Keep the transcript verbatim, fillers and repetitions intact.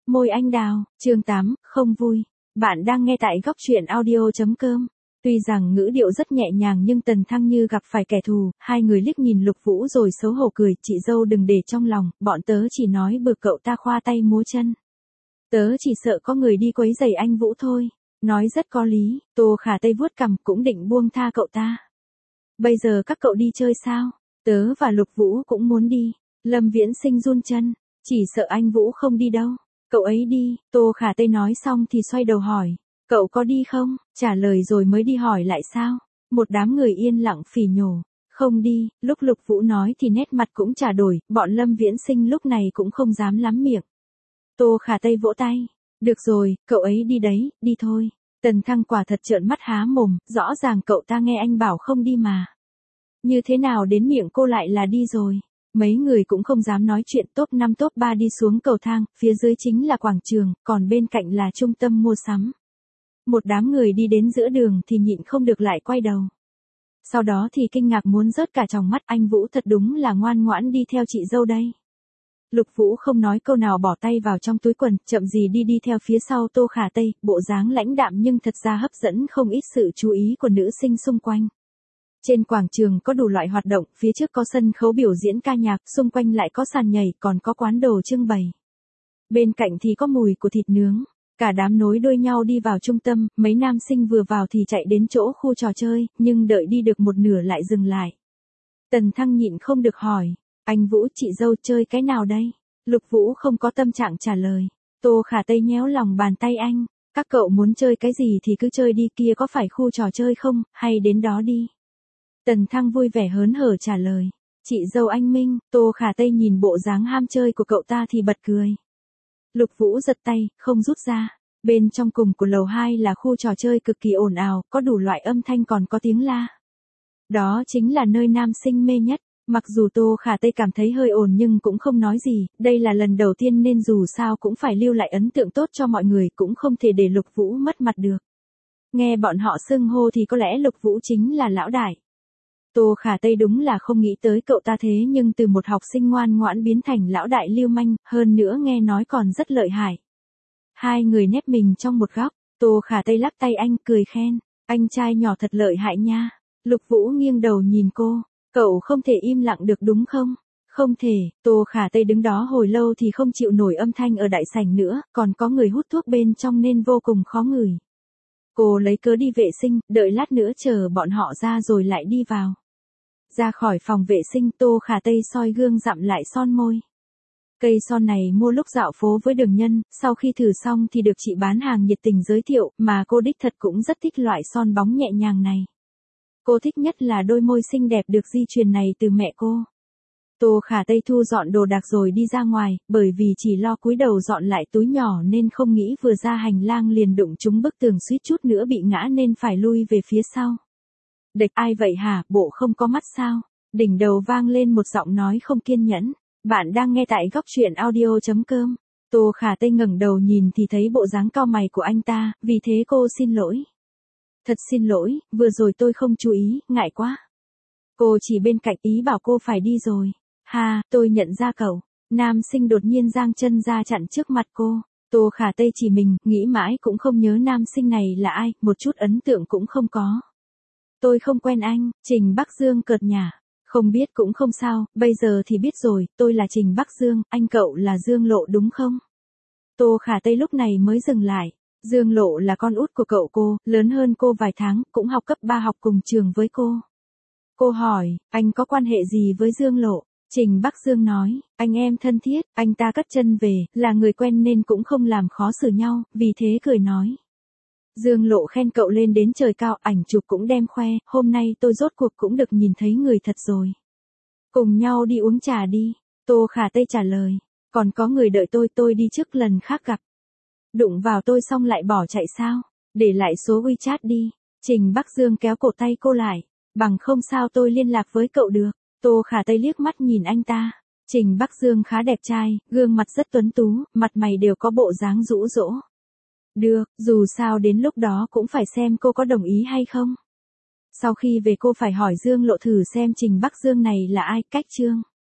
Môi anh đào, chương tám, không vui. Bạn đang nghe tại góc truyện audio chấm com. Tuy rằng ngữ điệu rất nhẹ nhàng nhưng Tần Thăng như gặp phải kẻ thù, hai người liếc nhìn Lục Vũ rồi xấu hổ cười, chị dâu đừng để trong lòng, bọn tớ chỉ nói bừa cậu ta khoa tay múa chân. Tớ chỉ sợ có người đi quấy rầy anh Vũ thôi. Nói rất có lý, Tô Khả Tây vuốt cằm cũng định buông tha cậu ta. Bây giờ các cậu đi chơi sao? Tớ và Lục Vũ cũng muốn đi. Lâm Viễn Sinh run chân, chỉ sợ anh Vũ không đi đâu. Cậu ấy đi, Tô Khả Tây nói xong thì xoay đầu hỏi. Cậu có đi không? Trả lời rồi mới đi hỏi lại sao? Một đám người yên lặng phỉ nhổ. Không đi, lúc Lục Vũ nói thì nét mặt cũng trả đổi, bọn Lâm Viễn Sinh lúc này cũng không dám lắm miệng. Tô Khả Tây vỗ tay. Được rồi, cậu ấy đi đấy, đi thôi. Tần Thăng quả thật trợn mắt há mồm, rõ ràng cậu ta nghe anh bảo không đi mà. Như thế nào đến miệng cô lại là đi rồi. Mấy người cũng không dám nói chuyện. Top năm top ba đi xuống cầu thang, phía dưới chính là quảng trường, còn bên cạnh là trung tâm mua sắm. Một đám người đi đến giữa đường thì nhịn không được lại quay đầu. Sau đó thì kinh ngạc muốn rớt cả tròng mắt, anh Vũ thật đúng là ngoan ngoãn đi theo chị dâu đây. Lục Vũ không nói câu nào bỏ tay vào trong túi quần, chậm gì đi đi theo phía sau Tô Khả Tây, bộ dáng lãnh đạm nhưng thật ra hấp dẫn không ít sự chú ý của nữ sinh xung quanh. Trên quảng trường có đủ loại hoạt động, phía trước có sân khấu biểu diễn ca nhạc, xung quanh lại có sàn nhảy, còn có quán đồ trưng bày. Bên cạnh thì có mùi của thịt nướng. Cả đám nối đuôi nhau đi vào trung tâm, mấy nam sinh vừa vào thì chạy đến chỗ khu trò chơi, nhưng đợi đi được một nửa lại dừng lại. Tần Thăng nhịn không được hỏi, anh Vũ chị dâu chơi cái nào đây? Lục Vũ không có tâm trạng trả lời. Tô Khả Tây nhéo lòng bàn tay anh, các cậu muốn chơi cái gì thì cứ chơi đi, kia có phải khu trò chơi không, hay đến đó đi. Tần Thăng vui vẻ hớn hở trả lời. Chị dâu anh Minh. Tô Khả Tây nhìn bộ dáng ham chơi của cậu ta thì bật cười. Lục Vũ giật tay, không rút ra. Bên trong cùng của lầu hai là khu trò chơi cực kỳ ồn ào, có đủ loại âm thanh còn có tiếng la. Đó chính là nơi nam sinh mê nhất. Mặc dù Tô Khả Tây cảm thấy hơi ồn nhưng cũng không nói gì, đây là lần đầu tiên nên dù sao cũng phải lưu lại ấn tượng tốt cho mọi người, cũng không thể để Lục Vũ mất mặt được. Nghe bọn họ xưng hô thì có lẽ Lục Vũ chính là lão đại. Tô Khả Tây đúng là không nghĩ tới cậu ta thế nhưng từ một học sinh ngoan ngoãn biến thành lão đại lưu manh, hơn nữa nghe nói còn rất lợi hại. Hai người nép mình trong một góc, Tô Khả Tây lắc tay anh cười khen, anh trai nhỏ thật lợi hại nha. Lục Vũ nghiêng đầu nhìn cô, cậu không thể im lặng được đúng không? Không thể, Tô Khả Tây đứng đó hồi lâu thì không chịu nổi âm thanh ở đại sảnh nữa, còn có người hút thuốc bên trong nên vô cùng khó ngửi. Cô lấy cớ đi vệ sinh, đợi lát nữa chờ bọn họ ra rồi lại đi vào. Ra khỏi phòng vệ sinh, Tô Khả Tây soi gương dặm lại son môi. Cây son này mua lúc dạo phố với Đường Nhân, sau khi thử xong thì được chị bán hàng nhiệt tình giới thiệu, mà cô đích thật cũng rất thích loại son bóng nhẹ nhàng này. Cô thích nhất là đôi môi xinh đẹp được di truyền này từ mẹ cô. Tô Khả Tây thu dọn đồ đạc rồi đi ra ngoài, bởi vì chỉ lo cúi đầu dọn lại túi nhỏ nên không nghĩ vừa ra hành lang liền đụng trúng bức tường, suýt chút nữa bị ngã nên phải lui về phía sau. Địch ai vậy hả, bộ không có mắt sao? Đỉnh đầu vang lên một giọng nói không kiên nhẫn. Bạn đang nghe tại góc truyện audio chấm com. Tô Khả Tây ngẩng đầu nhìn thì thấy bộ dáng cau mày của anh ta, vì thế cô xin lỗi. Thật xin lỗi, vừa rồi tôi không chú ý, ngại quá. Cô chỉ bên cạnh ý bảo cô phải đi rồi. Ha, tôi nhận ra cậu. Nam sinh đột nhiên giang chân ra chặn trước mặt cô. Tô Khả Tây chỉ mình, nghĩ mãi cũng không nhớ nam sinh này là ai, một chút ấn tượng cũng không có. Tôi không quen anh, Trình Bắc Dương cợt nhả. Không biết cũng không sao, bây giờ thì biết rồi, tôi là Trình Bắc Dương, anh cậu là Dương Lộ đúng không? Tô Khả Tây lúc này mới dừng lại. Dương Lộ là con út của cậu cô, lớn hơn cô vài tháng, cũng học cấp ba, học cùng trường với cô. Cô hỏi, anh có quan hệ gì với Dương Lộ? Trình Bắc Dương nói, anh em thân thiết, anh ta cất chân về, là người quen nên cũng không làm khó xử nhau, vì thế cười nói. Dương Lộ khen cậu lên đến trời cao, ảnh chụp cũng đem khoe, hôm nay tôi rốt cuộc cũng được nhìn thấy người thật rồi. Cùng nhau đi uống trà đi, Tô Khả Tây trả lời, còn có người đợi tôi, tôi đi trước lần khác gặp. Đụng vào tôi xong lại bỏ chạy sao, để lại số WeChat đi. Trình Bắc Dương kéo cổ tay cô lại, bằng không sao tôi liên lạc với cậu được. Tô Khả Tây liếc mắt nhìn anh ta, Trình Bắc Dương khá đẹp trai, gương mặt rất tuấn tú, mặt mày đều có bộ dáng dũ dỗ. Được, dù sao đến lúc đó cũng phải xem cô có đồng ý hay không. Sau khi về cô phải hỏi Dương Lộ thử xem Trình Bắc Dương này là ai, cách chương.